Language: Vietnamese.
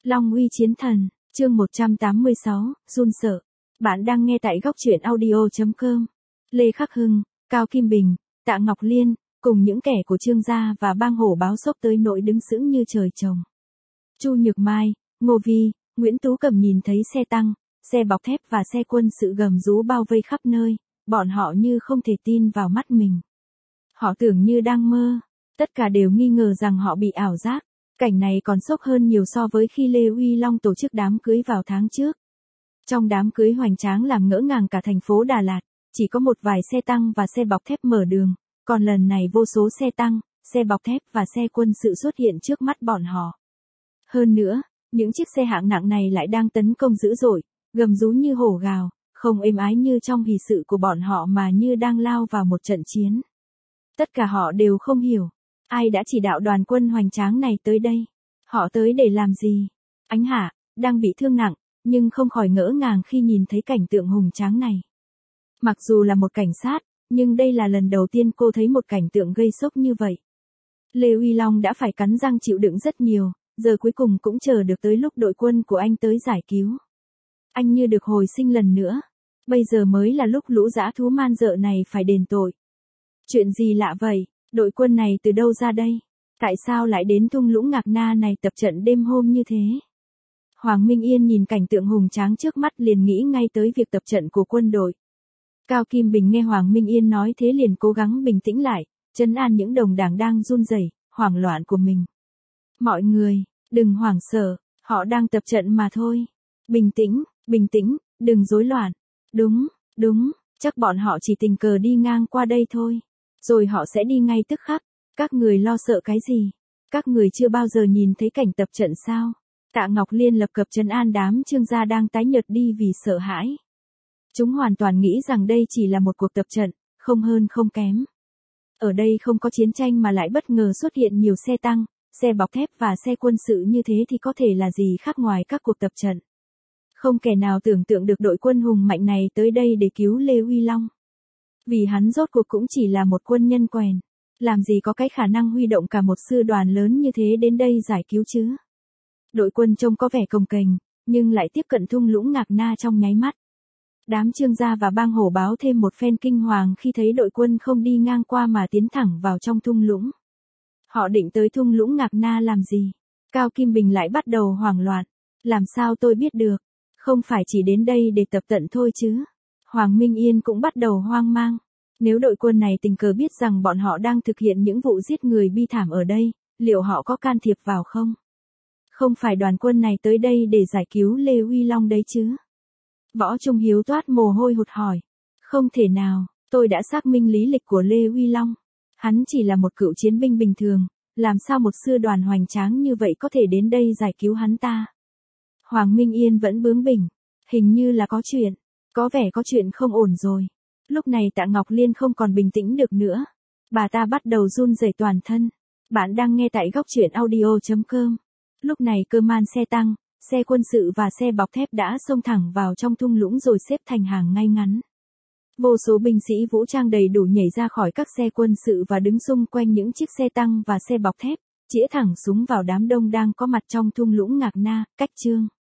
Long uy chiến thần, chương 186, run sợ. Bạn đang nghe tại góc truyện audio.com. Lê Khắc Hưng, Cao Kim Bình, Tạ Ngọc Liên, cùng những kẻ của Trương gia và bang hổ báo sốc tới nỗi đứng sững như trời trồng. Chu Nhược Mai, Ngô Vi, Nguyễn Tú Cẩm nhìn thấy xe tăng, xe bọc thép và xe quân sự gầm rú bao vây khắp nơi, bọn họ như không thể tin vào mắt mình. Họ tưởng như đang mơ, tất cả đều nghi ngờ rằng họ bị ảo giác. Cảnh này còn sốc hơn nhiều so với khi Lê Uy Long tổ chức đám cưới vào tháng trước. Trong đám cưới hoành tráng làm ngỡ ngàng cả thành phố Đà Lạt, chỉ có một vài xe tăng và xe bọc thép mở đường, còn lần này vô số xe tăng, xe bọc thép và xe quân sự xuất hiện trước mắt bọn họ. Hơn nữa, những chiếc xe hạng nặng này lại đang tấn công dữ dội, gầm rú như hổ gào, không êm ái như trong hỷ sự của bọn họ mà như đang lao vào một trận chiến. Tất cả họ đều không hiểu. Ai đã chỉ đạo đoàn quân hoành tráng này tới đây? Họ tới để làm gì? Ánh Hạ, đang bị thương nặng, nhưng không khỏi ngỡ ngàng khi nhìn thấy cảnh tượng hùng tráng này. Mặc dù là một cảnh sát, nhưng đây là lần đầu tiên cô thấy một cảnh tượng gây sốc như vậy. Lê Uy Long đã phải cắn răng chịu đựng rất nhiều, giờ cuối cùng cũng chờ được tới lúc đội quân của anh tới giải cứu. Anh như được hồi sinh lần nữa. Bây giờ mới là lúc lũ dã thú man dợ này phải đền tội. Chuyện gì lạ vậy? Đội quân này từ đâu ra đây? Tại sao lại đến thung lũng Ngạc Na này tập trận đêm hôm như thế? Hoàng Minh Yên nhìn cảnh tượng hùng tráng trước mắt liền nghĩ ngay tới việc tập trận của quân đội. Cao Kim Bình nghe Hoàng Minh Yên nói thế liền cố gắng bình tĩnh lại, trấn an những đồng đảng đang run rẩy, hoảng loạn của mình. Mọi người, đừng hoảng sợ, họ đang tập trận mà thôi. Bình tĩnh, đừng rối loạn. Đúng, chắc bọn họ chỉ tình cờ đi ngang qua đây thôi. Rồi họ sẽ đi ngay tức khắc. Các người lo sợ cái gì? Các người chưa bao giờ nhìn thấy cảnh tập trận sao? Tạ Ngọc Liên lập cập trấn an đám Trương gia đang tái nhợt đi vì sợ hãi. Chúng hoàn toàn nghĩ rằng đây chỉ là một cuộc tập trận, không hơn không kém. Ở đây không có chiến tranh mà lại bất ngờ xuất hiện nhiều xe tăng, xe bọc thép và xe quân sự như thế thì có thể là gì khác ngoài các cuộc tập trận. Không kẻ nào tưởng tượng được đội quân hùng mạnh này tới đây để cứu Lê Uy Long. Vì hắn rốt cuộc cũng chỉ là một quân nhân quèn. Làm gì có cái khả năng huy động cả một sư đoàn lớn như thế đến đây giải cứu chứ. Đội quân trông có vẻ cồng kềnh, nhưng lại tiếp cận thung lũng Ngạc Na trong nháy mắt. Đám Trương gia và bang hổ báo thêm một phen kinh hoàng khi thấy đội quân không đi ngang qua mà tiến thẳng vào trong thung lũng. Họ định tới thung lũng Ngạc Na làm gì? Cao Kim Bình lại bắt đầu hoảng loạn. Làm sao tôi biết được? Không phải chỉ đến đây để tập tận thôi chứ? Hoàng Minh Yên cũng bắt đầu hoang mang. Nếu đội quân này tình cờ biết rằng bọn họ đang thực hiện những vụ giết người bi thảm ở đây, liệu họ có can thiệp vào không? Không phải đoàn quân này tới đây để giải cứu Lê Uy Long đấy chứ? Võ Trung Hiếu toát mồ hôi hột hỏi. Không thể nào, tôi đã xác minh lý lịch của Lê Uy Long. Hắn chỉ là một cựu chiến binh bình thường, làm sao một sư đoàn hoành tráng như vậy có thể đến đây giải cứu hắn ta? Hoàng Minh Yên vẫn bướng bỉnh. Hình như là có chuyện. Có vẻ có chuyện không ổn rồi. Lúc này Tạ Ngọc Liên không còn bình tĩnh được nữa. Bà ta bắt đầu run rẩy toàn thân. Bạn đang nghe tại góc truyện audio.com. Lúc này cơ man xe tăng, xe quân sự và xe bọc thép đã xông thẳng vào trong thung lũng rồi xếp thành hàng ngay ngắn. Vô số binh sĩ vũ trang đầy đủ nhảy ra khỏi các xe quân sự và đứng xung quanh những chiếc xe tăng và xe bọc thép, chĩa thẳng súng vào đám đông đang có mặt trong thung lũng Ngạc Na, cách Trương